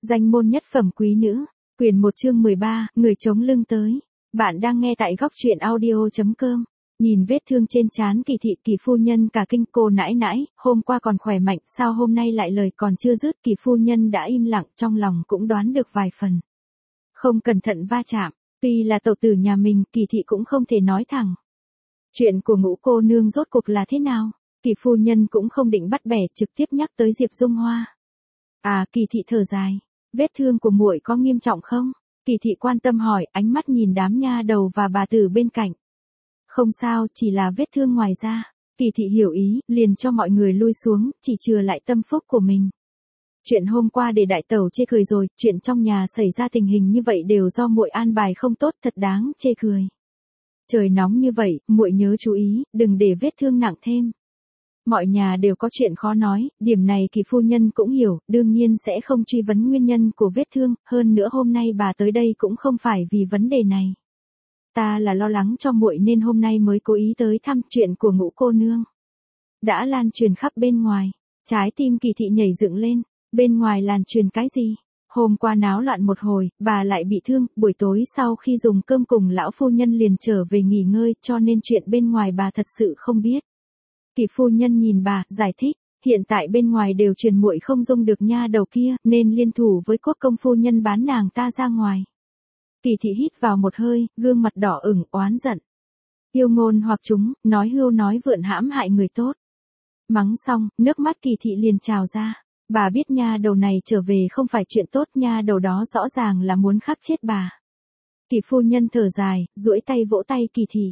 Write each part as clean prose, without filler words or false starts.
Danh môn nhất phẩm quý nữ, quyển 1 chương 13, người chống lưng tới. Bạn đang nghe tại góc truyện audio.com. Nhìn vết thương trên trán Kỳ thị, Kỳ phu nhân cả kinh. Cô nãi nãi, hôm qua còn khỏe mạnh, sao hôm nay lại lời còn chưa dứt? Kỳ phu nhân đã im lặng, trong lòng cũng đoán được vài phần. Không cẩn thận va chạm, tuy là tẩu tử nhà mình, Kỳ thị cũng không thể nói thẳng. Chuyện của Ngũ cô nương rốt cuộc là thế nào? Kỳ phu nhân cũng không định bắt bẻ, trực tiếp nhắc tới Diệp Dung Hoa. Kỳ thị thở dài, vết thương của muội có nghiêm trọng không? Kỳ thị quan tâm hỏi, ánh mắt nhìn đám nha đầu và bà tử bên cạnh. Không sao, chỉ là vết thương ngoài da. Kỳ thị hiểu ý, liền cho mọi người lui xuống, chỉ chừa lại Tâm Phúc của mình. Chuyện hôm qua để đại tẩu chê cười rồi, chuyện trong nhà xảy ra tình hình như vậy đều do muội an bài không tốt, thật đáng chê cười. Trời nóng như vậy, muội nhớ chú ý, đừng để vết thương nặng thêm. Mọi nhà đều có chuyện khó nói, điểm này Kỳ phu nhân cũng hiểu, đương nhiên sẽ không truy vấn nguyên nhân của vết thương, hơn nữa hôm nay bà tới đây cũng không phải vì vấn đề này. Ta là lo lắng cho muội nên hôm nay mới cố ý tới thăm. Chuyện của Ngũ cô nương đã lan truyền khắp bên ngoài, trái tim Kỳ thị nhảy dựng lên. Bên ngoài lan truyền cái gì? Hôm qua náo loạn một hồi, bà lại bị thương, buổi tối sau khi dùng cơm cùng lão phu nhân liền trở về nghỉ ngơi, cho nên chuyện bên ngoài bà thật sự không biết. Kỳ phu nhân nhìn bà, giải thích, hiện tại bên ngoài đều truyền muội không dung được nha đầu kia, nên liên thủ với Quốc công phu nhân bán nàng ta ra ngoài. Kỳ thị hít vào một hơi, gương mặt đỏ ửng, oán giận. Yêu ngôn hoặc chúng, nói hưu nói vượn hãm hại người tốt. Mắng xong, nước mắt Kỳ thị liền trào ra. Bà biết nha đầu này trở về không phải chuyện tốt, nha đầu đó rõ ràng là muốn khắc chết bà. Kỳ phu nhân thở dài, duỗi tay vỗ tay Kỳ thị.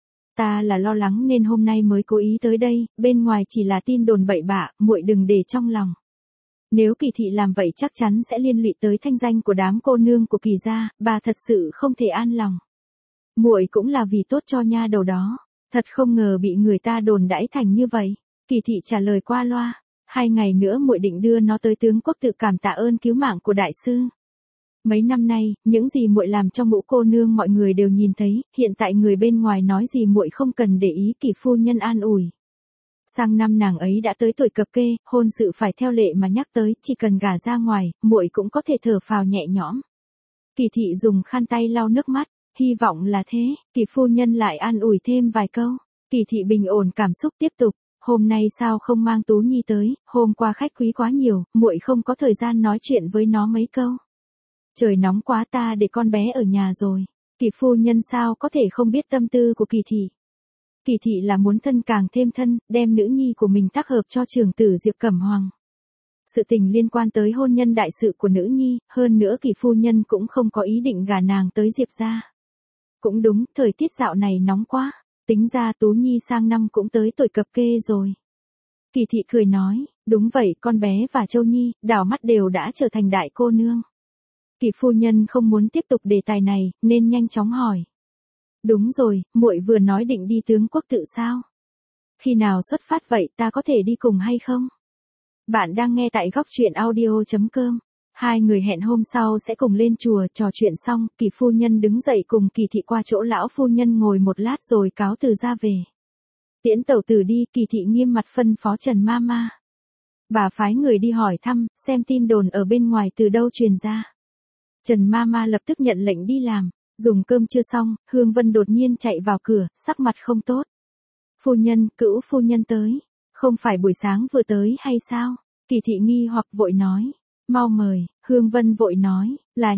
Ta là lo lắng nên hôm nay mới cố ý tới đây, bên ngoài chỉ là tin đồn bậy bạ, muội đừng để trong lòng. Nếu Kỳ thị làm vậy chắc chắn sẽ liên lụy tới thanh danh của đám cô nương của Kỳ gia, bà thật sự không thể an lòng. Muội cũng là vì tốt cho nha đầu đó, thật không ngờ bị người ta đồn đãi thành như vậy. Kỳ thị trả lời qua loa, 2 ngày nữa muội định đưa nó tới tướng quốc tự cảm tạ ơn cứu mạng của đại sư. Mấy năm nay, những gì muội làm cho Ngũ cô nương mọi người đều nhìn thấy, hiện tại người bên ngoài nói gì muội không cần để ý. Kỳ phu nhân an ủi. Sang năm nàng ấy đã tới tuổi cập kê, hôn sự phải theo lệ mà nhắc tới, chỉ cần gả ra ngoài, muội cũng có thể thở phào nhẹ nhõm. Kỳ thị dùng khăn tay lau nước mắt, hy vọng là thế. Kỳ phu nhân lại an ủi thêm vài câu. Kỳ thị bình ổn cảm xúc tiếp tục. Hôm nay sao không mang Tú Nhi tới, hôm qua khách quý quá nhiều, muội không có thời gian nói chuyện với nó mấy câu. Trời nóng quá, ta để con bé ở nhà rồi. Kỳ phu nhân sao có thể không biết tâm tư của Kỳ thị. Kỳ thị là muốn thân càng thêm thân, đem nữ nhi của mình tác hợp cho trưởng tử Diệp Cẩm Hoàng. Sự tình liên quan tới hôn nhân đại sự của nữ nhi, hơn nữa Kỳ phu nhân cũng không có ý định gả nàng tới Diệp gia. Cũng đúng, thời tiết dạo này nóng quá, tính ra Tú Nhi sang năm cũng tới tuổi cập kê rồi. Kỳ thị cười nói, đúng vậy, con bé và Châu Nhi, đảo mắt đều đã trở thành đại cô nương. Kỳ phu nhân không muốn tiếp tục đề tài này, nên nhanh chóng hỏi. Đúng rồi, muội vừa nói định đi tướng quốc tự sao? Khi nào xuất phát vậy, ta có thể đi cùng hay không? Bạn đang nghe tại góc truyện audio.com. Hai người hẹn hôm sau sẽ cùng lên chùa. Trò chuyện xong, Kỳ phu nhân đứng dậy cùng Kỳ thị qua chỗ lão phu nhân ngồi một lát rồi cáo từ ra về. Tiễn tẩu tử đi, Kỳ thị nghiêm mặt phân phó Trần Mama. Bà phái người đi hỏi thăm, xem tin đồn ở bên ngoài từ đâu truyền ra. Trần Mama lập tức nhận lệnh đi làm. Dùng cơm chưa xong, Hương Vân đột nhiên chạy vào cửa, sắc mặt không tốt. Phu nhân, Cữu phu nhân tới. Không phải buổi sáng vừa tới hay sao? Kỳ thị nghi hoặc vội nói. Mau mời. Hương Vân vội nói, là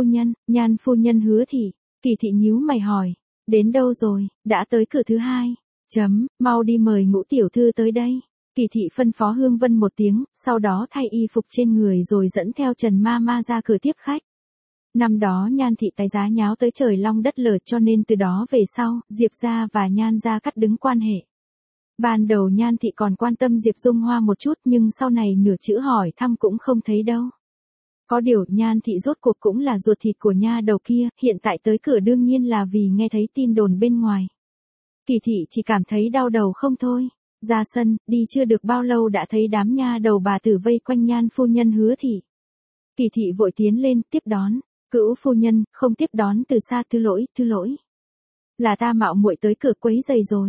Nhan phu nhân Hứa thị. Kỳ thị nhíu mày hỏi, đến đâu rồi? Đã tới cửa thứ 2. Mau đi mời Ngũ tiểu thư tới đây. Kỳ thị phân phó Hương Vân một tiếng, sau đó thay y phục trên người rồi dẫn theo Trần Mama ra cửa tiếp khách. Năm đó Nhan thị tái giá nháo tới trời long đất lở, cho nên từ đó về sau, Diệp gia và Nhan gia cắt đứt quan hệ. Ban đầu Nhan thị còn quan tâm Diệp Dung Hoa một chút, nhưng sau này nửa chữ hỏi thăm cũng không thấy đâu. Có điều Nhan thị rốt cuộc cũng là ruột thịt của nha đầu kia, hiện tại tới cửa đương nhiên là vì nghe thấy tin đồn bên ngoài. Kỳ thị chỉ cảm thấy đau đầu không thôi. Ra sân, đi chưa được bao lâu đã thấy đám nha đầu bà tử vây quanh Nhan phu nhân Hứa thị. Kỳ thị vội tiến lên, tiếp đón. Cữu phu nhân, không tiếp đón từ xa, thứ lỗi. Là ta mạo muội tới cửa quấy giày rồi.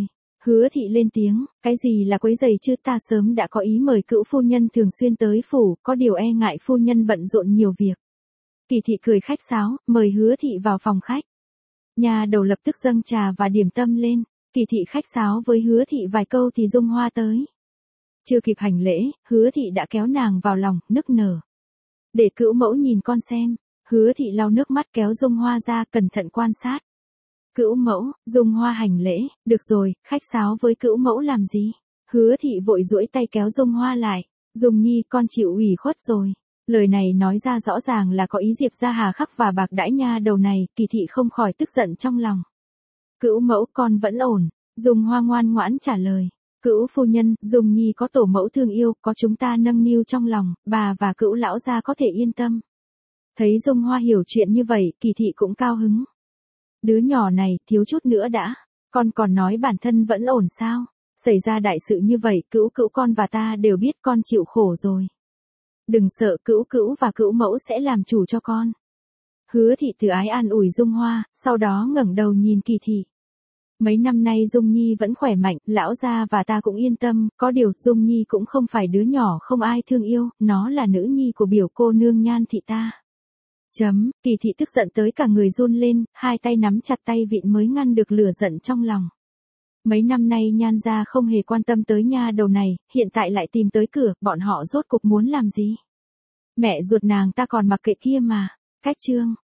Hứa thị lên tiếng, cái gì là quấy giày chứ, ta sớm đã có ý mời Cữu phu nhân thường xuyên tới phủ, có điều e ngại phu nhân bận rộn nhiều việc. Kỳ thị cười khách sáo, mời Hứa thị vào phòng khách. Nha đầu lập tức dâng trà và điểm tâm lên, Kỳ thị khách sáo với Hứa thị vài câu thì Dung Hoa tới. Chưa kịp hành lễ, Hứa thị đã kéo nàng vào lòng, nức nở. Để Cữu mẫu nhìn con xem. Hứa thị lau nước mắt kéo Dung Hoa ra, cẩn thận quan sát. Cữu mẫu, Dung Hoa hành lễ, được rồi, khách sáo với Cữu mẫu làm gì? Hứa thị vội duỗi tay kéo Dung Hoa lại. Dung Nhi, con chịu ủy khuất rồi. Lời này nói ra rõ ràng là có ý Diệp ra hà khắc và bạc đãi nha đầu này, Kỳ thị không khỏi tức giận trong lòng. Cữu mẫu, con vẫn ổn. Dung Hoa ngoan ngoãn trả lời. Cữu phu nhân, Dung Nhi có tổ mẫu thương yêu, có chúng ta nâng niu trong lòng, bà và Cữu lão gia có thể yên tâm. Thấy Dung Hoa hiểu chuyện như vậy, Kỳ thị cũng cao hứng. Đứa nhỏ này, thiếu chút nữa đã. Con còn nói bản thân vẫn ổn sao? Xảy ra đại sự như vậy, Cữu con và ta đều biết con chịu khổ rồi. Đừng sợ, Cữu và Cữu mẫu sẽ làm chủ cho con. Hứa thị từ ái an ủi Dung Hoa, sau đó ngẩng đầu nhìn Kỳ thị. Mấy năm nay Dung Nhi vẫn khỏe mạnh, lão gia và ta cũng yên tâm, có điều Dung Nhi cũng không phải đứa nhỏ không ai thương yêu, nó là nữ nhi của biểu cô nương Nhan thị ta. Kỳ thị tức giận tới cả người run lên, hai tay nắm chặt tay vịn mới ngăn được lửa giận trong lòng. Mấy năm nay Nhan gia không hề quan tâm tới nha đầu này, hiện tại lại tìm tới cửa, bọn họ rốt cục muốn làm gì? Mẹ ruột nàng ta còn mặc kệ kia mà. Cách chương